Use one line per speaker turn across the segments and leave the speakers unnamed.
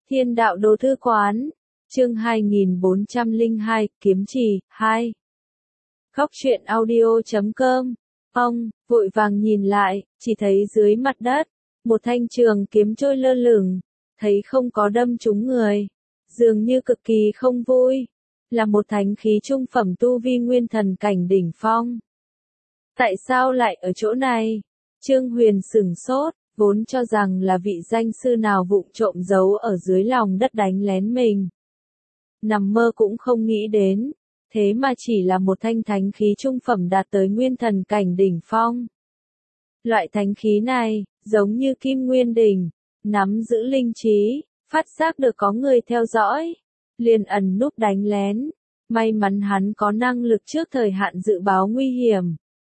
Thiên đạo đồ thư quán, chương 2402, kiếm trì, 2. Góc truyện audio.com. Ông, vội vàng nhìn lại, chỉ thấy dưới mặt đất, một thanh trường kiếm trôi lơ lửng, thấy không có đâm trúng người, dường như cực kỳ không vui, là một thánh khí trung phẩm tu vi nguyên thần cảnh đỉnh phong. Tại sao lại ở chỗ này? Trương Huyền sửng sốt, vốn cho rằng là vị danh sư nào vụng trộm giấu ở dưới lòng đất đánh lén mình. Nằm mơ cũng không nghĩ đến, thế mà chỉ là một thanh thánh khí trung phẩm đạt tới nguyên thần cảnh đỉnh phong. Loại thánh khí này, giống như kim nguyên đỉnh, nắm giữ linh trí, phát giác được có người theo dõi, liền ẩn núp đánh lén. May mắn hắn có năng lực trước thời hạn dự báo nguy hiểm,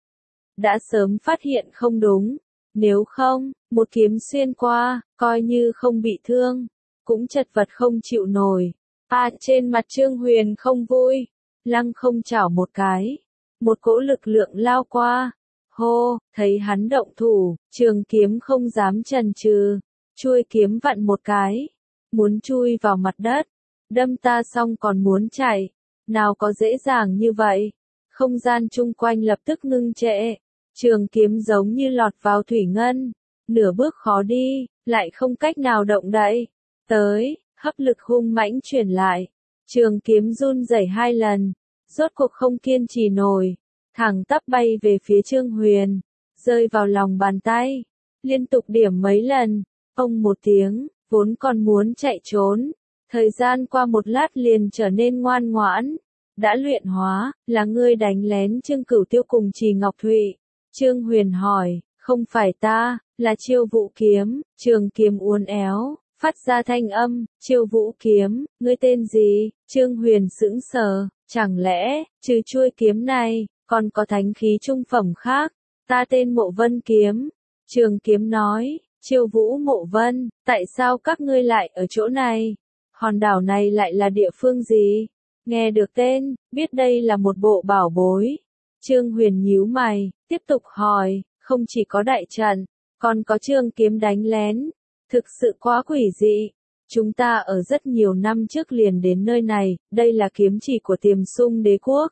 đã sớm phát hiện không đúng, nếu không, một kiếm xuyên qua, coi như không bị thương, cũng chật vật không chịu nổi. Trên mặt Trương Huyền không vui, lăng không chảo một cái, một cỗ lực lượng lao qua, hô, thấy hắn động thủ, trường kiếm không dám chần chừ, chuôi kiếm vặn một cái, muốn chui vào mặt đất, đâm ta xong còn muốn chạy, nào có dễ dàng như vậy, không gian chung quanh lập tức ngưng trệ. Trường kiếm giống như lọt vào thủy ngân, nửa bước khó đi, lại không cách nào động đậy. Tới, hấp lực hung mãnh truyền lại, trường kiếm run rẩy 2 lần, rốt cuộc không kiên trì nổi, thẳng tắp bay về phía Trương Huyền, rơi vào lòng bàn tay, liên tục điểm mấy lần, ông một tiếng, vốn còn muốn chạy trốn, thời gian qua một lát liền trở nên ngoan ngoãn, đã luyện hóa, là ngươi đánh lén Trương Cửu Tiêu cùng Trì Ngọc Thụy. Trương Huyền hỏi, không phải ta, là Chiêu Vũ kiếm, trường kiếm uốn éo, phát ra thanh âm, Chiêu Vũ kiếm, ngươi tên gì? Trương Huyền sững sờ, chẳng lẽ, trừ chuôi kiếm này, còn có thánh khí trung phẩm khác, ta tên Mộ Vân kiếm. Trường kiếm nói, Chiêu Vũ Mộ Vân, tại sao các ngươi lại ở chỗ này? Hòn đảo này lại là địa phương gì? Nghe được tên, biết đây là một bộ bảo bối. Trương Huyền nhíu mày, tiếp tục hỏi, không chỉ có đại trận, còn có trường kiếm đánh lén, thực sự quá quỷ dị. Chúng ta ở rất nhiều năm trước liền đến nơi này, đây là kiếm chỉ của Tiềm Sung Đế quốc.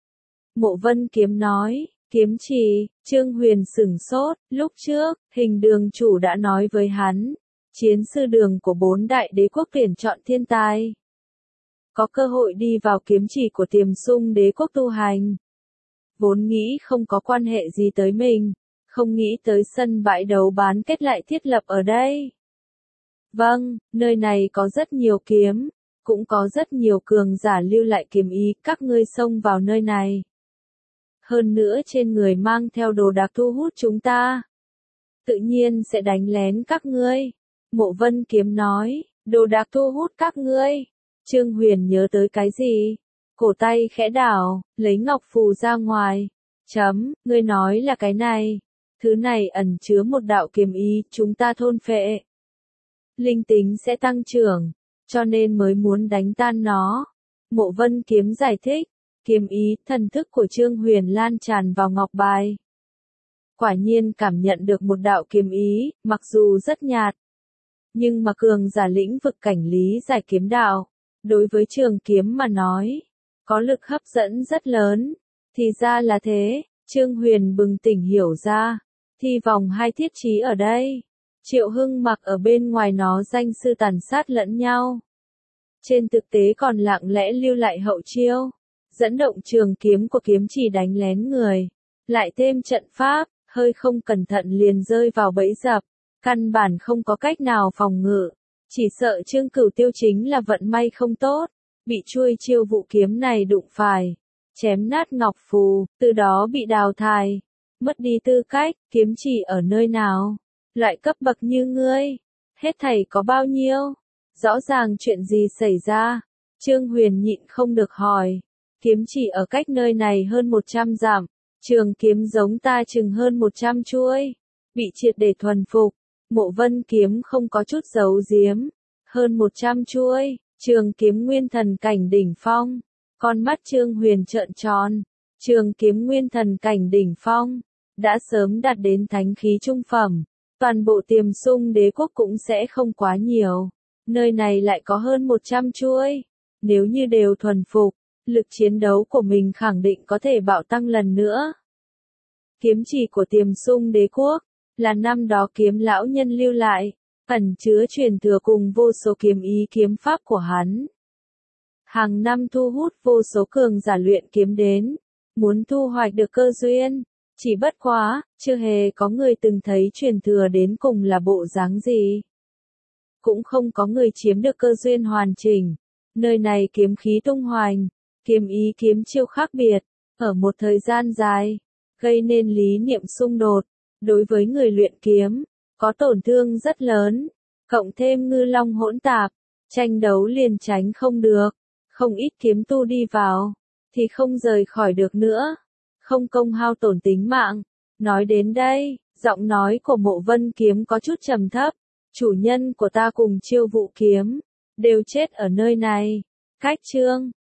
Mộ Vân kiếm nói, kiếm chỉ, Trương Huyền sửng sốt, lúc trước, Hình Đường chủ đã nói với hắn, chiến sư đường của 4 đại đế quốc tuyển chọn thiên tài. Có cơ hội đi vào kiếm chỉ của Tiềm Sung Đế quốc tu hành. Vốn nghĩ không có quan hệ gì tới mình, không nghĩ tới sân bãi đấu bán kết lại thiết lập ở đây. Vâng, nơi này có rất nhiều kiếm, cũng có rất nhiều cường giả lưu lại kiếm ý, các ngươi xông vào nơi này. Hơn nữa trên người mang theo đồ đạc thu hút chúng ta. Tự nhiên sẽ đánh lén các ngươi. Mộ Vân kiếm nói, đồ đạc thu hút các ngươi. Trương Huyền nhớ tới cái gì? Cổ tay khẽ đảo, lấy ngọc phù ra ngoài. Ngươi nói là cái này. Thứ này ẩn chứa một đạo kiếm ý, chúng ta thôn phệ. Linh tính sẽ tăng trưởng, cho nên mới muốn đánh tan nó. Mộ Vân kiếm giải thích, kiếm ý, thần thức của Trương Huyền lan tràn vào ngọc bài. Quả nhiên cảm nhận được một đạo kiếm ý, mặc dù rất nhạt. Nhưng mà cường giả lĩnh vực cảnh lý giải kiếm đạo, đối với trường kiếm mà nói, có lực hấp dẫn rất lớn. Thì ra là thế, Trương Huyền bừng tỉnh hiểu ra, thì vòng 2 thiết trí ở đây. Triệu Hưng Mặc ở bên ngoài nó danh sư tàn sát lẫn nhau. Trên thực tế còn lặng lẽ lưu lại hậu chiêu, dẫn động trường kiếm của kiếm chỉ đánh lén người, lại thêm trận pháp, hơi không cẩn thận liền rơi vào bẫy dập, căn bản không có cách nào phòng ngự. Chỉ sợ Trương Cửu Tiêu chính là vận may không tốt, bị chuôi Chiêu Vũ kiếm này đụng phải, chém nát ngọc phù, từ đó bị đào thải, mất đi tư cách, kiếm chỉ ở nơi nào? Loại cấp bậc như ngươi, hết thảy có bao nhiêu? Rõ ràng chuyện gì xảy ra? Trương Huyền nhịn không được hỏi. Kiếm chỉ ở cách nơi này hơn 100 dặm, trường kiếm giống ta chừng hơn 100 chuôi, bị triệt để thuần phục. Mộ Vân kiếm không có chút giấu giếm, hơn 100 chuôi, trường kiếm nguyên thần cảnh đỉnh phong. Con mắt Trương Huyền trợn tròn, trường kiếm nguyên thần cảnh đỉnh phong, đã sớm đạt đến thánh khí trung phẩm, toàn bộ Tiềm Sung Đế quốc cũng sẽ không quá nhiều. nơi này lại có hơn 100 chuôi. Nếu như đều thuần phục, lực chiến đấu của mình khẳng định có thể bạo tăng lần nữa. Kiếm chỉ của Tiềm Sung Đế quốc, là năm đó Kiếm lão nhân lưu lại, ẩn chứa truyền thừa cùng vô số kiếm ý kiếm pháp của hắn. Hàng năm thu hút vô số cường giả luyện kiếm đến, muốn thu hoạch được cơ duyên, chỉ bất quá, chưa hề có người từng thấy truyền thừa đến cùng là bộ dáng gì. Cũng không có người chiếm được cơ duyên hoàn chỉnh. Nơi này kiếm khí tung hoành, kiếm ý kiếm chiêu khác biệt, ở một thời gian dài, gây nên lý niệm xung đột. Đối với người luyện kiếm, có tổn thương rất lớn, cộng thêm ngư long hỗn tạp, tranh đấu liền tránh không được, không ít kiếm tu đi vào, thì không rời khỏi được nữa, không công hao tổn tính mạng. Nói đến đây, giọng nói của Mộ Vân Kiếm có chút trầm thấp, chủ nhân của ta cùng Chiêu Vụ Kiếm, đều chết ở nơi này. Cách chương